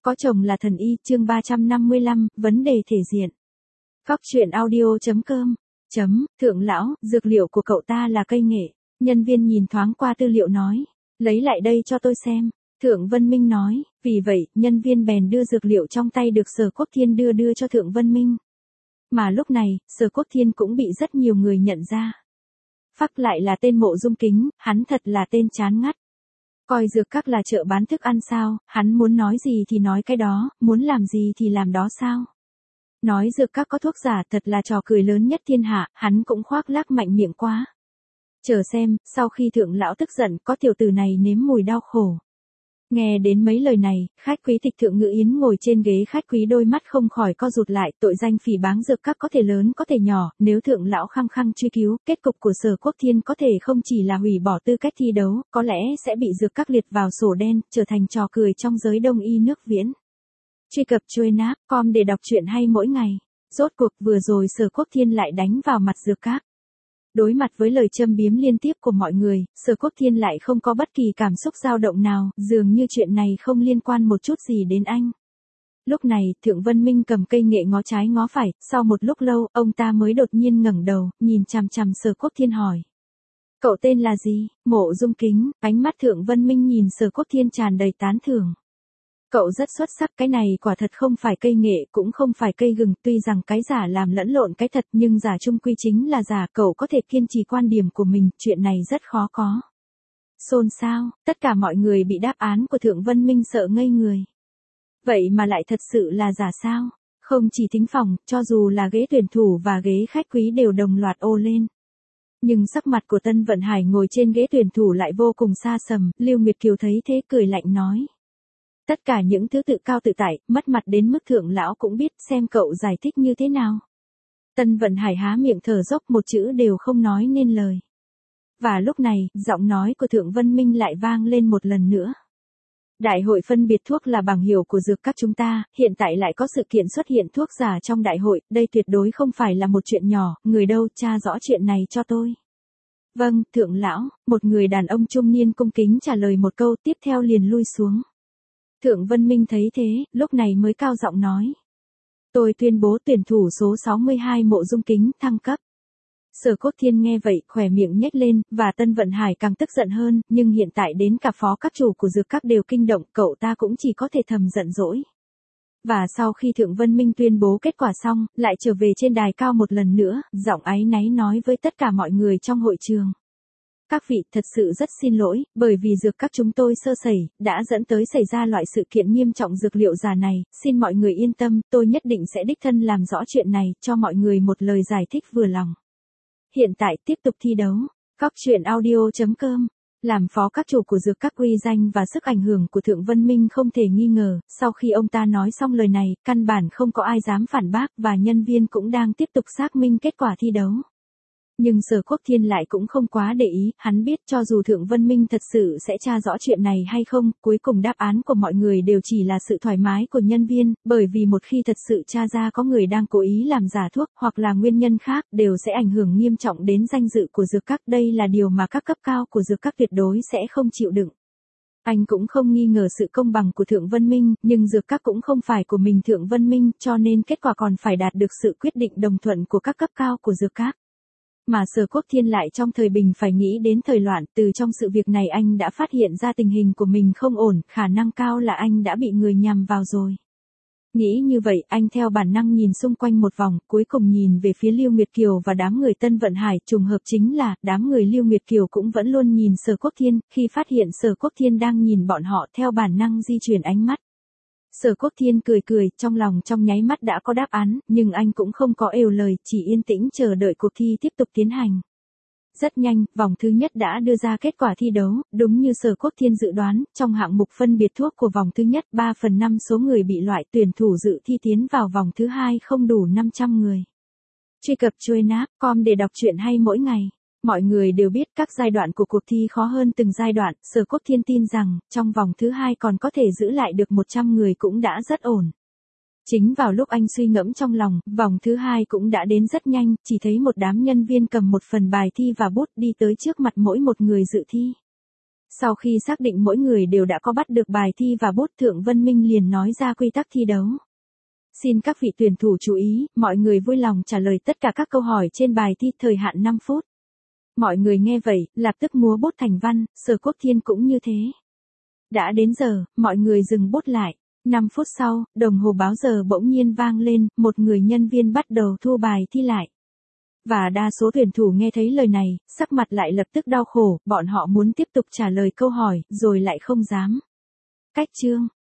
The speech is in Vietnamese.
Có chồng là thần y, chương 355, vấn đề thể diện. Cóc truyện audio.com. Thượng lão, dược liệu của cậu ta là cây nghệ. Nhân viên nhìn thoáng qua tư liệu nói. Lấy lại đây cho tôi xem. Thượng Vân Minh nói. Vì vậy, nhân viên bèn đưa dược liệu trong tay được Sở Quốc Thiên đưa cho Thượng Vân Minh. Mà lúc này, Sở Quốc Thiên cũng bị rất nhiều người nhận ra. Phắc lại là tên Mộ Dung Kính, hắn thật là tên chán ngắt. Coi dược các là chợ bán thức ăn sao, hắn muốn nói gì thì nói cái đó, muốn làm gì thì làm đó sao. Nói dược các có thuốc giả thật là trò cười lớn nhất thiên hạ, hắn cũng khoác lác mạnh miệng quá. Chờ xem, sau khi thượng lão tức giận có tiểu tử này nếm mùi đau khổ. Nghe đến mấy lời này, khách quý Tịch Thượng Ngự Yến ngồi trên ghế khách quý đôi mắt không khỏi co rụt lại, tội danh phỉ báng dược các có thể lớn có thể nhỏ, nếu thượng lão khăng khăng truy cứu, kết cục của Sở Quốc Thiên có thể không chỉ là hủy bỏ tư cách thi đấu, có lẽ sẽ bị dược các liệt vào sổ đen, trở thành trò cười trong giới đông y nước Viễn. Truy cập chuyenap.com để đọc truyện hay mỗi ngày. Rốt cuộc vừa rồi Sở Quốc Thiên lại đánh vào mặt dược các. Đối mặt với lời châm biếm liên tiếp của mọi người, Sở Quốc Thiên lại không có bất kỳ cảm xúc dao động nào, dường như chuyện này không liên quan một chút gì đến anh. Lúc này, Thượng Vân Minh cầm cây nghệ ngó trái ngó phải, sau một lúc lâu, ông ta mới đột nhiên ngẩng đầu, nhìn chằm chằm Sở Quốc Thiên hỏi. Cậu tên là gì? Mộ Dung Kính, ánh mắt Thượng Vân Minh nhìn Sở Quốc Thiên tràn đầy tán thưởng. Cậu rất xuất sắc, cái này quả thật không phải cây nghệ, cũng không phải cây gừng, tuy rằng cái giả làm lẫn lộn cái thật nhưng giả chung quy chính là giả, cậu có thể kiên trì quan điểm của mình, chuyện này rất khó có. Xôn xao, tất cả mọi người bị đáp án của Thượng Vân Minh sợ ngây người. Vậy mà lại thật sự là giả sao? Không chỉ thính phòng, cho dù là ghế tuyển thủ và ghế khách quý đều đồng loạt ô lên. Nhưng sắc mặt của Tân Vận Hải ngồi trên ghế tuyển thủ lại vô cùng xa sầm, Lưu Nguyệt Kiều thấy thế cười lạnh nói. Tất cả những thứ tự cao tự tại, mất mặt đến mức thượng lão cũng biết, xem cậu giải thích như thế nào. Tân Vận Hải há miệng thở dốc, một chữ đều không nói nên lời. Và lúc này, giọng nói của Thượng Vân Minh lại vang lên một lần nữa. Đại hội phân biệt thuốc là bảng hiệu của dược các chúng ta, hiện tại lại có sự kiện xuất hiện thuốc giả trong đại hội, đây tuyệt đối không phải là một chuyện nhỏ, người đâu, tra rõ chuyện này cho tôi. Vâng, thượng lão, một người đàn ông trung niên cung kính trả lời một câu, tiếp theo liền lui xuống. Thượng Vân Minh thấy thế, lúc này mới cao giọng nói. Tôi tuyên bố tuyển thủ số 62 Mộ Dung Kính thăng cấp. Sở Quốc Thiên nghe vậy, khỏe miệng nhếch lên, và Tân Vận Hải càng tức giận hơn, nhưng hiện tại đến cả phó các chủ của dược các đều kinh động, cậu ta cũng chỉ có thể thầm giận dỗi. Và sau khi Thượng Vân Minh tuyên bố kết quả xong, lại trở về trên đài cao một lần nữa, giọng áy náy nói với tất cả mọi người trong hội trường. Các vị, thật sự rất xin lỗi, bởi vì dược các chúng tôi sơ sẩy, đã dẫn tới xảy ra loại sự kiện nghiêm trọng dược liệu giả này, xin mọi người yên tâm, tôi nhất định sẽ đích thân làm rõ chuyện này, cho mọi người một lời giải thích vừa lòng. Hiện tại, tiếp tục thi đấu. Cóc truyện audio.com. Làm phó các chủ của dược các, uy danh và sức ảnh hưởng của Thượng Vân Minh không thể nghi ngờ, sau khi ông ta nói xong lời này, căn bản không có ai dám phản bác và nhân viên cũng đang tiếp tục xác minh kết quả thi đấu. Nhưng Sở Quốc Thiên lại cũng không quá để ý, hắn biết cho dù Thượng Vân Minh thật sự sẽ tra rõ chuyện này hay không, cuối cùng đáp án của mọi người đều chỉ là sự thoải mái của nhân viên, bởi vì một khi thật sự tra ra có người đang cố ý làm giả thuốc, hoặc là nguyên nhân khác, đều sẽ ảnh hưởng nghiêm trọng đến danh dự của dược các, đây là điều mà các cấp cao của dược các tuyệt đối sẽ không chịu đựng. Anh cũng không nghi ngờ sự công bằng của Thượng Vân Minh, nhưng dược các cũng không phải của mình Thượng Vân Minh, cho nên kết quả còn phải đạt được sự quyết định đồng thuận của các cấp cao của dược các. Mà Sở Quốc Thiên lại trong thời bình phải nghĩ đến thời loạn, từ trong sự việc này anh đã phát hiện ra tình hình của mình không ổn, khả năng cao là anh đã bị người nhằm vào rồi. Nghĩ như vậy, anh theo bản năng nhìn xung quanh một vòng, cuối cùng nhìn về phía Lưu Nguyệt Kiều và đám người Tân Vận Hải, trùng hợp chính là, đám người Lưu Nguyệt Kiều cũng vẫn luôn nhìn Sở Quốc Thiên, khi phát hiện Sở Quốc Thiên đang nhìn bọn họ theo bản năng di chuyển ánh mắt. Sở Quốc Thiên cười cười, trong lòng trong nháy mắt đã có đáp án, nhưng anh cũng không có ều lời, chỉ yên tĩnh chờ đợi cuộc thi tiếp tục tiến hành. Rất nhanh, vòng thứ nhất đã đưa ra kết quả thi đấu, đúng như Sở Quốc Thiên dự đoán, trong hạng mục phân biệt thuốc của vòng thứ nhất, 3/5 số người bị loại, tuyển thủ dự thi tiến vào vòng thứ hai không đủ 500 người. Truy cập chuyenap.com để đọc truyện hay mỗi ngày. Mọi người đều biết các giai đoạn của cuộc thi khó hơn từng giai đoạn, Sở Quốc Thiên tin rằng, trong vòng thứ hai còn có thể giữ lại được 100 người cũng đã rất ổn. Chính vào lúc anh suy ngẫm trong lòng, vòng thứ hai cũng đã đến rất nhanh, chỉ thấy một đám nhân viên cầm một phần bài thi và bút đi tới trước mặt mỗi một người dự thi. Sau khi xác định mỗi người đều đã có bắt được bài thi và bút, Thượng Vân Minh liền nói ra quy tắc thi đấu. Xin các vị tuyển thủ chú ý, mọi người vui lòng trả lời tất cả các câu hỏi trên bài thi, thời hạn 5 phút. Mọi người nghe vậy, lập tức múa bút thành văn, Sở Quốc Thiên cũng như thế. Đã đến giờ, mọi người dừng bút lại. 5 phút sau, đồng hồ báo giờ bỗng nhiên vang lên, một người nhân viên bắt đầu thu bài thi lại. Và đa số tuyển thủ nghe thấy lời này, sắc mặt lại lập tức đau khổ, bọn họ muốn tiếp tục trả lời câu hỏi, rồi lại không dám. Cách chương